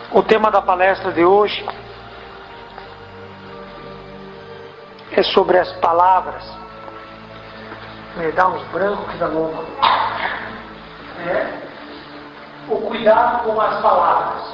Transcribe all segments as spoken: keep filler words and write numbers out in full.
O tema da palestra de hoje é sobre as palavras. Me dá uns brancos da loma. É o cuidado com as palavras.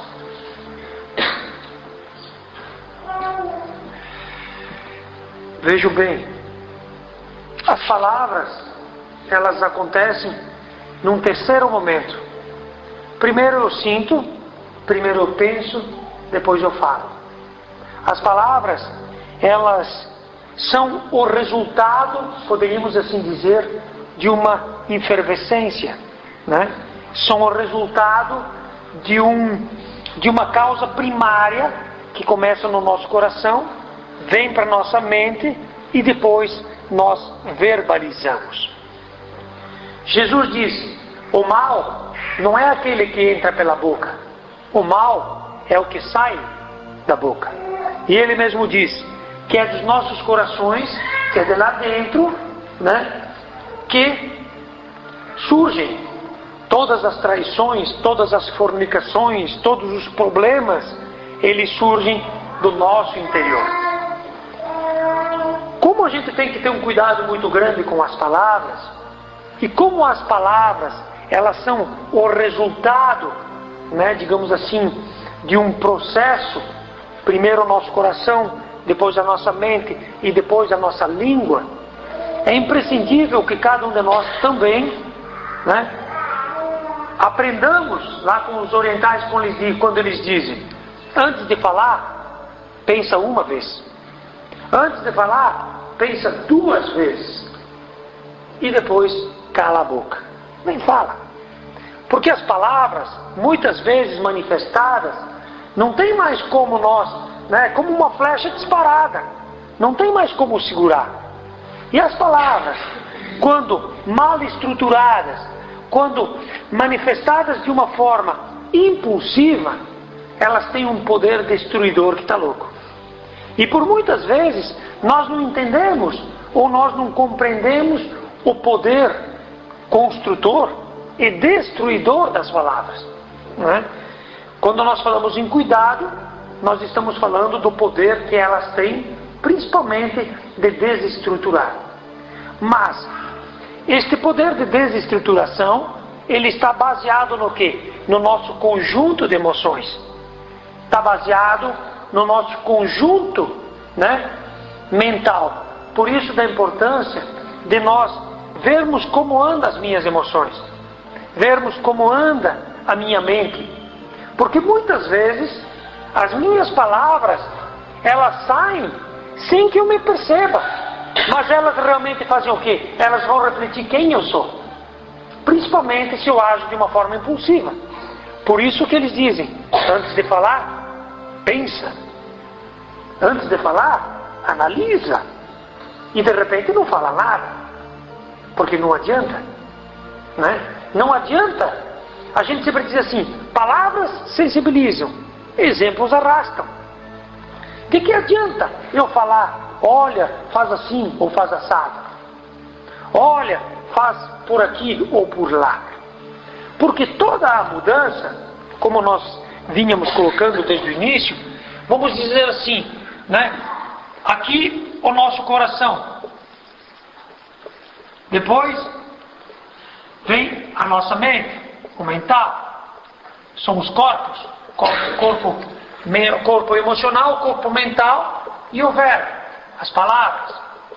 Vejo bem, as palavras, elas acontecem num terceiro momento. Primeiro eu sinto, primeiro eu penso, depois eu falo. As palavras, elas são o resultado, poderíamos assim dizer, de uma efervescência, né? São o resultado de, um, de uma causa primária que começa no nosso coração, vem para nossa mente e depois nós verbalizamos. Jesus disse: o mal não é aquele que entra pela boca, o mal é o que sai da boca. E ele mesmo diz que é dos nossos corações, que é de lá dentro, né, que surgem todas as traições, todas as fornicações, todos os problemas, eles surgem do nosso interior. Como a gente tem que ter um cuidado muito grande com as palavras, e como as palavras, elas são o resultado, né, digamos assim, de um processo, primeiro o nosso coração, depois a nossa mente e depois a nossa língua, é imprescindível que cada um de nós também, né, aprendamos lá com os orientais quando eles dizem: antes de falar, pensa uma vez. Antes de falar, pensa duas vezes. E depois cala a boca. Nem fala. Porque as palavras, muitas vezes manifestadas, não tem mais como nós, né, como uma flecha disparada. Não tem mais como segurar. E as palavras, quando mal estruturadas, quando manifestadas de uma forma impulsiva, elas têm um poder destruidor que está louco. E por muitas vezes nós não entendemos ou nós não compreendemos o poder construtor e destruidor das palavras, não é? Quando nós falamos em cuidado, nós estamos falando do poder que elas têm, principalmente de desestruturar. Mas este poder de desestruturação, ele está baseado no quê? No nosso conjunto de emoções. Está baseado no nosso conjunto, né, mental. Por isso da importância de nós vermos como andam as minhas emoções, vermos como anda a minha mente. Porque muitas vezes as minhas palavras, elas saem sem que eu me perceba. Mas elas realmente fazem o quê? Elas vão refletir quem eu sou. Principalmente se eu ajo de uma forma impulsiva. Por isso que eles dizem: antes de falar, pensa. Antes de falar, analisa. E de repente não fala nada. Porque não adianta, né? Não adianta. A gente sempre diz assim: palavras sensibilizam, exemplos arrastam. De que adianta eu falar: olha, faz assim ou faz assado? Olha, faz por aqui ou por lá? Porque toda a mudança, como nós vínhamos colocando desde o início, vamos dizer assim, né? Aqui o nosso coração. Depois vem a nossa mente, o mental. São os corpos, corpo, corpo, corpo emocional, corpo mental e o verbo, as palavras.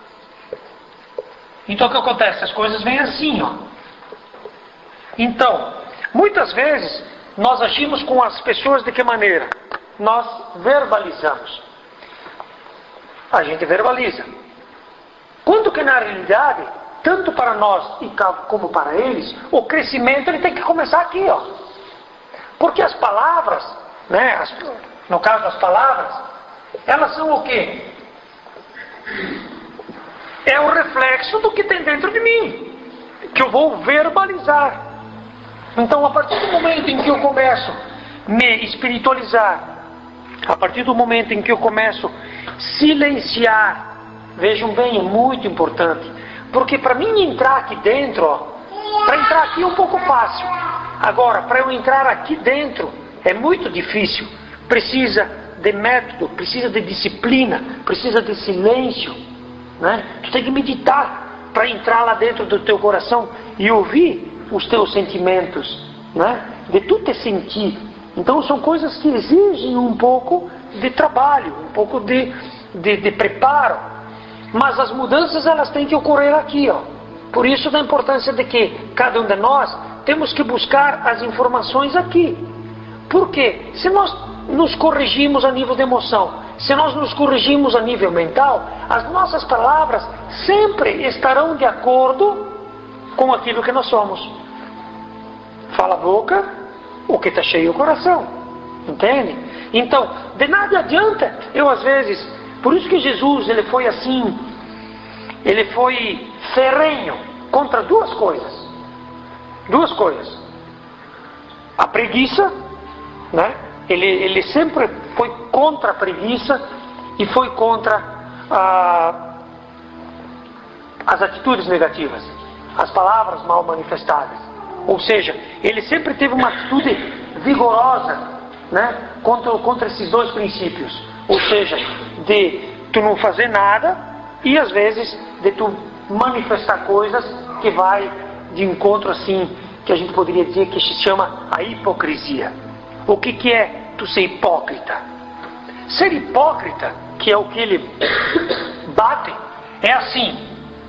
Então o que acontece? As coisas vêm assim, ó. Então, muitas vezes nós agimos com as pessoas de que maneira? Nós verbalizamos. A gente verbaliza. Quando que na realidade, tanto para nós e como para eles, o crescimento ele tem que começar aqui, ó. Porque as palavras, né, as, no caso das palavras, elas são o quê? É o reflexo do que tem dentro de mim, que eu vou verbalizar. Então, a partir do momento em que eu começo a me espiritualizar, a partir do momento em que eu começo a silenciar, vejam bem, é muito importante, porque para mim entrar aqui dentro, ó, para entrar aqui é um pouco fácil. Agora, para eu entrar aqui dentro, é muito difícil, precisa de método, precisa de disciplina, precisa de silêncio, né? Tu tem que meditar para entrar lá dentro do teu coração e ouvir os teus sentimentos, né? De tu te sentir. Então são coisas que exigem um pouco de trabalho, um pouco de, de, de preparo. Mas as mudanças elas têm que ocorrer aqui, ó. Por isso da importância de que cada um de nós temos que buscar as informações aqui. Por quê? Se nós nos corrigimos a nível de emoção, se nós nos corrigimos a nível mental, as nossas palavras sempre estarão de acordo com aquilo que nós somos. Fala a boca, o que está cheio o coração. Entende? Então, de nada adianta eu às vezes... Por isso que Jesus, ele foi assim, ele foi ferrenho contra duas coisas. Duas coisas. A preguiça, né? Ele, ele sempre foi contra a preguiça e foi contra ah, as atitudes negativas, as palavras mal manifestadas. Ou seja, ele sempre teve uma atitude vigorosa, né? contra, contra esses dois princípios. Ou seja, de tu não fazer nada e às vezes de tu manifestar coisas que vai de encontro assim, que a gente poderia dizer que se chama a hipocrisia. O que, que é tu ser hipócrita? Ser hipócrita, que é o que ele bate, é assim.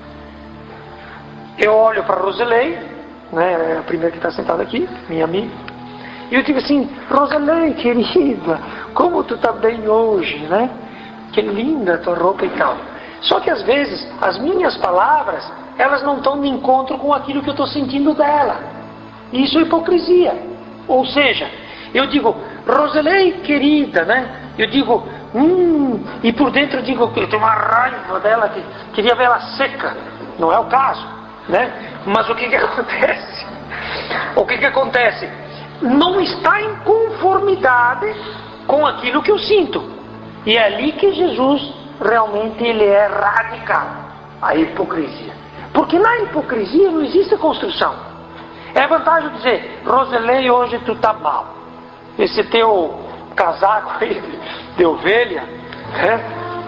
Eu olho para Roselei, né, a primeira que está sentada aqui, minha amiga, e eu digo assim: Roselei, querida, como tu está bem hoje, né? Que linda a tua roupa e tal. Só que às vezes as minhas palavras, elas não estão de encontro com aquilo que eu estou sentindo dela. E isso é hipocrisia. Ou seja, eu digo, Roselei, querida, né? Eu digo, hum, e por dentro eu digo que eu tenho uma raiva dela, que queria ver ela seca. Não é o caso, né? Mas o que que acontece? O que que acontece? Não está em conformidade com aquilo que eu sinto. E é ali que Jesus realmente ele é radical, a hipocrisia. Porque na hipocrisia não existe construção. É vantagem dizer, Roselei, hoje tu tá mal. Esse teu casaco aí de, de ovelha, né?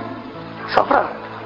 Só pra...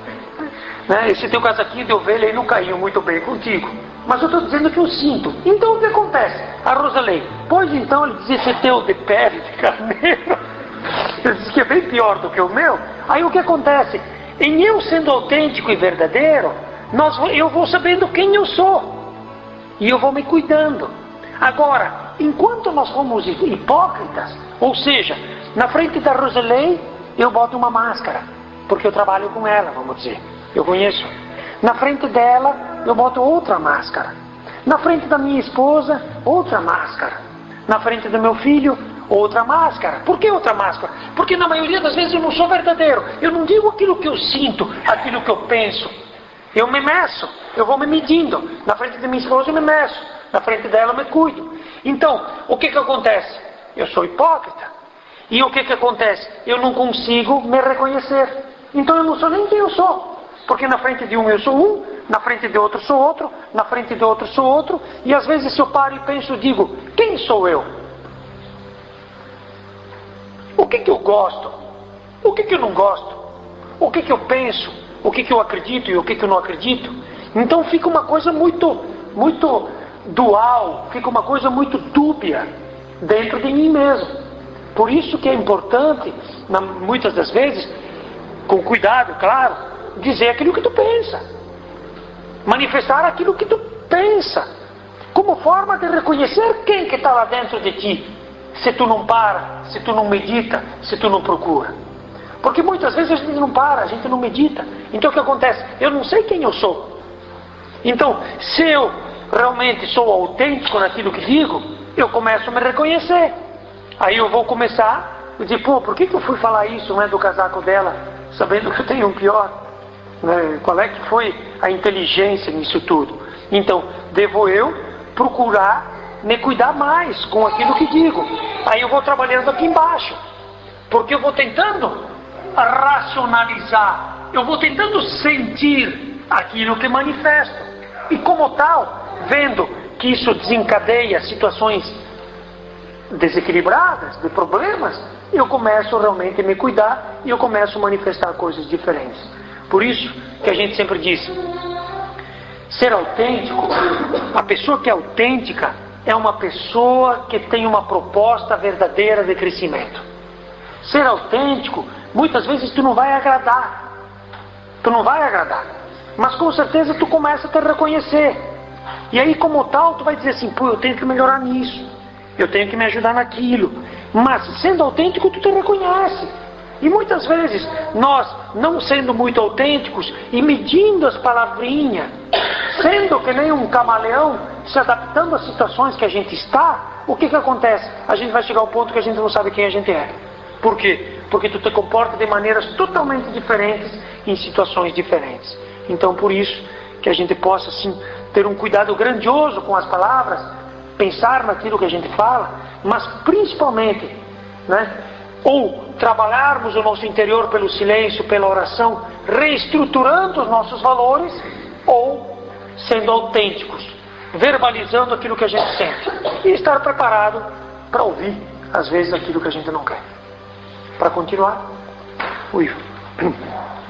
Né? Esse teu casaquinho de ovelha aí não caiu muito bem contigo. Mas eu estou dizendo que eu sinto. Então o que acontece? A Roselei, pois então ele diz, esse teu de pele de carneiro, ele diz que é bem pior do que o meu. Aí o que acontece? Em eu sendo autêntico e verdadeiro, nós, eu vou sabendo quem eu sou. E eu vou me cuidando. Agora, enquanto nós somos hipócritas, ou seja, na frente da Roselei, eu boto uma máscara. Porque eu trabalho com ela, vamos dizer. Eu conheço. Na frente dela, eu boto outra máscara. Na frente da minha esposa, outra máscara. Na frente do meu filho, outra máscara. Por que outra máscara? Porque na maioria das vezes eu não sou verdadeiro. Eu não digo aquilo que eu sinto, aquilo que eu penso. Eu me meço, eu vou me medindo. Na frente da minha esposa eu me meço. Na frente dela eu me cuido. Então, o que que acontece? Eu sou hipócrita. E o que que acontece? Eu não consigo me reconhecer. Então eu não sou nem quem eu sou. Porque na frente de um eu sou um, na frente de outro sou outro, na frente de outro sou outro, e às vezes se eu paro e penso e digo, quem sou eu? O que que eu gosto? O que que eu não gosto? O que que eu penso? O que que eu acredito e o que que eu não acredito? Então fica uma coisa muito, muito dual, fica uma coisa muito dúbia dentro de mim mesmo. Por isso que é importante, na, muitas das vezes, com cuidado, claro, dizer aquilo que tu pensa, manifestar aquilo que tu pensa, como forma de reconhecer quem que está lá dentro de ti, se tu não para, se tu não medita, se tu não procura. Porque muitas vezes a gente não para, a gente não medita. Então o que acontece? Eu não sei quem eu sou. Então, se eu realmente sou autêntico naquilo que digo, eu começo a me reconhecer. Aí eu vou começar a dizer, pô, por que que eu fui falar isso, né, do casaco dela, sabendo que eu tenho um pior? Né? Qual é que foi a inteligência nisso tudo? Então, devo eu procurar me cuidar mais com aquilo que digo. Aí eu vou trabalhando aqui embaixo, porque eu vou tentando racionalizar, eu vou tentando sentir aquilo que manifesto. E como tal, vendo que isso desencadeia situações desequilibradas, de problemas, eu começo realmente a me cuidar e eu começo a manifestar coisas diferentes. Por isso que a gente sempre diz, ser autêntico, a pessoa que é autêntica é uma pessoa que tem uma proposta verdadeira de crescimento. Ser autêntico, muitas vezes tu não vai agradar, tu não vai agradar, mas com certeza tu começa a te reconhecer, e aí como tal tu vai dizer assim, pô, eu tenho que melhorar nisso, eu tenho que me ajudar naquilo, mas sendo autêntico tu te reconhece. E muitas vezes nós, não sendo muito autênticos e medindo as palavrinhas, sendo que nem um camaleão, se adaptando às situações que a gente está, o que que acontece? A gente vai chegar ao ponto que a gente não sabe quem a gente é. Por quê? Porque tu te comporta de maneiras totalmente diferentes em situações diferentes. Então por isso que a gente possa assim ter um cuidado grandioso com as palavras, pensar naquilo que a gente fala, mas principalmente, né, ou trabalharmos o nosso interior pelo silêncio, pela oração, reestruturando os nossos valores, ou sendo autênticos, verbalizando aquilo que a gente sente e estar preparado para ouvir às vezes aquilo que a gente não quer. Para continuar, o Ivo.